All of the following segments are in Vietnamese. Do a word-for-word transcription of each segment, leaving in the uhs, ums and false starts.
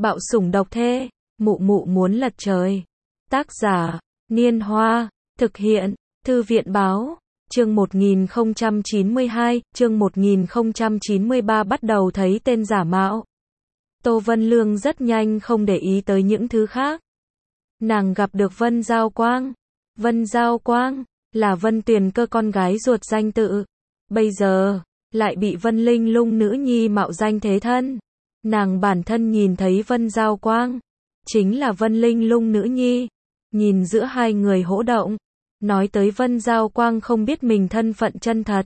Bạo sủng độc thê, mụ mụ muốn lật trời. Tác giả, Niên Hoa, thực hiện, Thư viện Báo, chương một nghìn không trăm chín mươi hai, chương một nghìn không trăm chín mươi ba bắt đầu thấy tên giả mạo. Tô Vân Lương rất nhanh không để ý tới những thứ khác. Nàng gặp được Vân Giao Quang. Vân Giao Quang, là Vân Tuyền Cơ con gái ruột danh tự. Bây giờ, lại bị Vân Linh Lung nữ nhi mạo danh thế thân. Nàng bản thân nhìn thấy Vân Giao Quang, chính là Vân Linh Lung nữ nhi. Nhìn giữa hai người hỗ động, nói tới Vân Giao Quang không biết mình thân phận chân thật.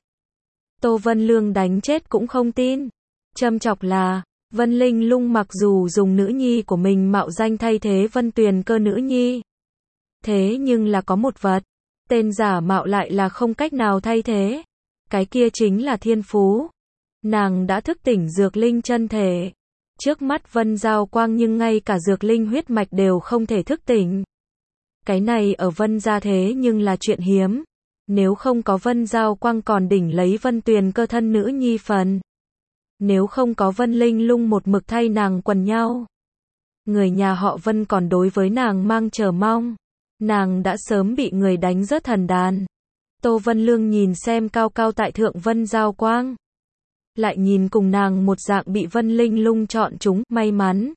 Tô Vân Lương đánh chết cũng không tin. Châm chọc là, Vân Linh Lung mặc dù dùng nữ nhi của mình mạo danh thay thế Vân Tuyền Cơ nữ nhi. Thế nhưng là có một vật, tên giả mạo lại là không cách nào thay thế. Cái kia chính là thiên phú. Nàng đã thức tỉnh dược linh chân thể. Trước mắt Vân Giao Quang nhưng ngay cả dược linh huyết mạch đều không thể thức tỉnh. Cái này ở Vân gia thế nhưng là chuyện hiếm. Nếu không có Vân Giao Quang còn đỉnh lấy Vân Tuyền Cơ thân nữ nhi phần. Nếu không có Vân Linh Lung một mực thay nàng quần nhau. Người nhà họ Vân còn đối với nàng mang chờ mong. Nàng đã sớm bị người đánh rớt thần đàn. Tô Vân Lương nhìn xem cao cao tại thượng Vân Giao Quang. Lại nhìn cùng nàng một dạng bị Vân Linh Lung chọn chúng, may mắn.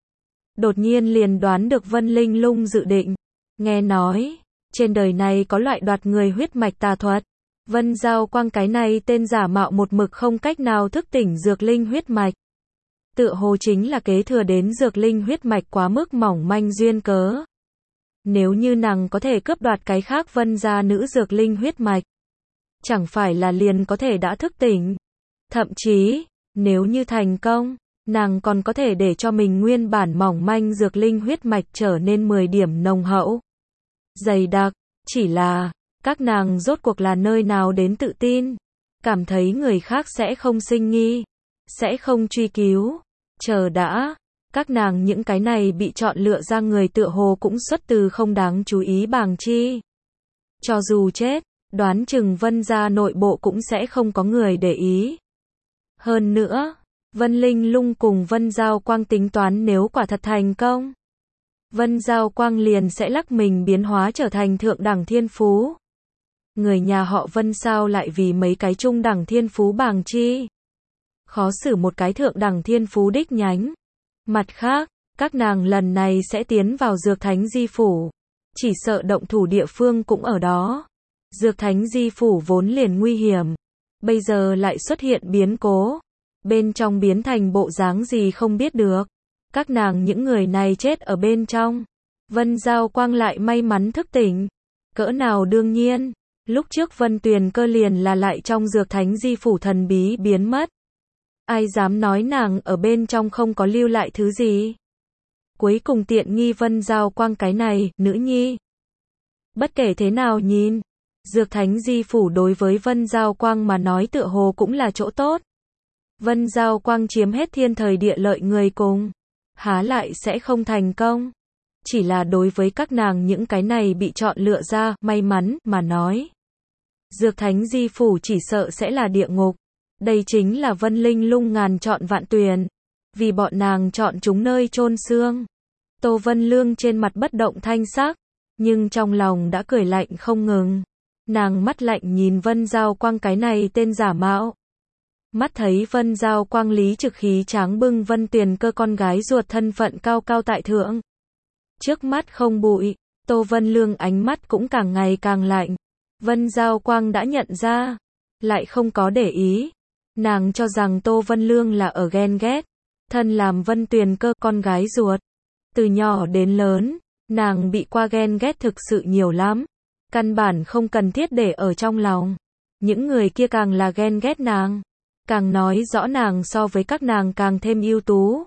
Đột nhiên liền đoán được Vân Linh Lung dự định. Nghe nói, trên đời này có loại đoạt người huyết mạch tà thuật. Vân Giao Quang cái này tên giả mạo một mực không cách nào thức tỉnh dược linh huyết mạch. Tựa hồ chính là kế thừa đến dược linh huyết mạch quá mức mỏng manh duyên cớ. Nếu như nàng có thể cướp đoạt cái khác Vân gia nữ dược linh huyết mạch, chẳng phải là liền có thể đã thức tỉnh. Thậm chí, nếu như thành công, nàng còn có thể để cho mình nguyên bản mỏng manh dược linh huyết mạch trở nên mười điểm nồng hậu, dày đặc. Chỉ là, các nàng rốt cuộc là nơi nào đến tự tin, cảm thấy người khác sẽ không sinh nghi, sẽ không truy cứu. Chờ đã, các nàng những cái này bị chọn lựa ra người tựa hồ cũng xuất từ không đáng chú ý bàng chi. Cho dù chết, đoán chừng Vân gia nội bộ cũng sẽ không có người để ý. Hơn nữa, Vân Linh Lung cùng Vân Giao Quang tính toán nếu quả thật thành công, Vân Giao Quang liền sẽ lắc mình biến hóa trở thành thượng đẳng thiên phú. Người nhà họ Vân sao lại vì mấy cái trung đẳng thiên phú bàng chi. Khó xử một cái thượng đẳng thiên phú đích nhánh. Mặt khác, các nàng lần này sẽ tiến vào Dược Thánh Di Phủ. Chỉ sợ động thủ địa phương cũng ở đó. Dược Thánh Di Phủ vốn liền nguy hiểm. Bây giờ lại xuất hiện biến cố. Bên trong biến thành bộ dáng gì không biết được. Các nàng những người này chết ở bên trong. Vân Giao Quang lại may mắn thức tỉnh. Cỡ nào đương nhiên. Lúc trước Vân Tuyền Cơ liền là lại trong Dược Thánh Di Phủ thần bí biến mất. Ai dám nói nàng ở bên trong không có lưu lại thứ gì. Cuối cùng tiện nghi Vân Giao Quang cái này, nữ nhi. Bất kể thế nào nhìn, Dược Thánh Di Phủ đối với Vân Giao Quang mà nói tựa hồ cũng là chỗ tốt. Vân Giao Quang chiếm hết thiên thời địa lợi người cùng, há lại sẽ không thành công. Chỉ là đối với các nàng những cái này bị chọn lựa ra, may mắn, mà nói. Dược Thánh Di Phủ chỉ sợ sẽ là địa ngục. Đây chính là Vân Linh Lung ngàn chọn vạn tuyển. Vì bọn nàng chọn chúng nơi chôn xương. Tô Vân Lương trên mặt bất động thanh sắc, nhưng trong lòng đã cười lạnh không ngừng. Nàng mắt lạnh nhìn Vân Giao Quang cái này tên giả mạo. Mắt thấy Vân Giao Quang lý trực khí tráng bưng Vân Tuyền Cơ con gái ruột thân phận cao cao tại thượng. Trước mắt không bụi, Tô Vân Lương ánh mắt cũng càng ngày càng lạnh. Vân Giao Quang đã nhận ra, lại không có để ý. Nàng cho rằng Tô Vân Lương là ở ghen ghét. Thân làm Vân Tuyền Cơ con gái ruột. Từ nhỏ đến lớn, nàng bị qua ghen ghét thực sự nhiều lắm. Căn bản không cần thiết để ở trong lòng. Những người kia càng là ghen ghét nàng. Càng nói rõ nàng so với các nàng càng thêm ưu tú.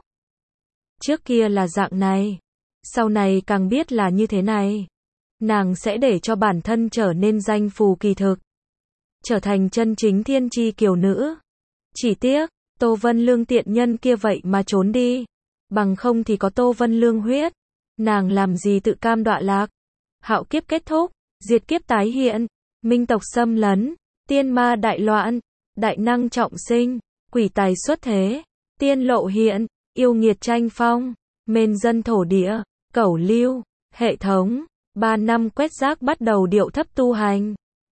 Trước kia là dạng này. Sau này càng biết là như thế này. Nàng sẽ để cho bản thân trở nên danh phù kỳ thực. Trở thành chân chính thiên chi kiều nữ. Chỉ tiếc, Tô Vân Lương tiện nhân kia vậy mà trốn đi. Bằng không thì có Tô Vân Lương huyết. Nàng làm gì tự cam đọa lạc. Hạo kiếp kết thúc, diệt kiếp tái hiện, minh tộc xâm lấn, tiên ma đại loạn, đại năng trọng sinh, quỷ tài xuất thế, tiên lộ hiện, yêu nghiệt tranh phong. Mên dân thổ địa, cẩu lưu, hệ thống, ba năm quét rác bắt đầu điệu thấp tu hành.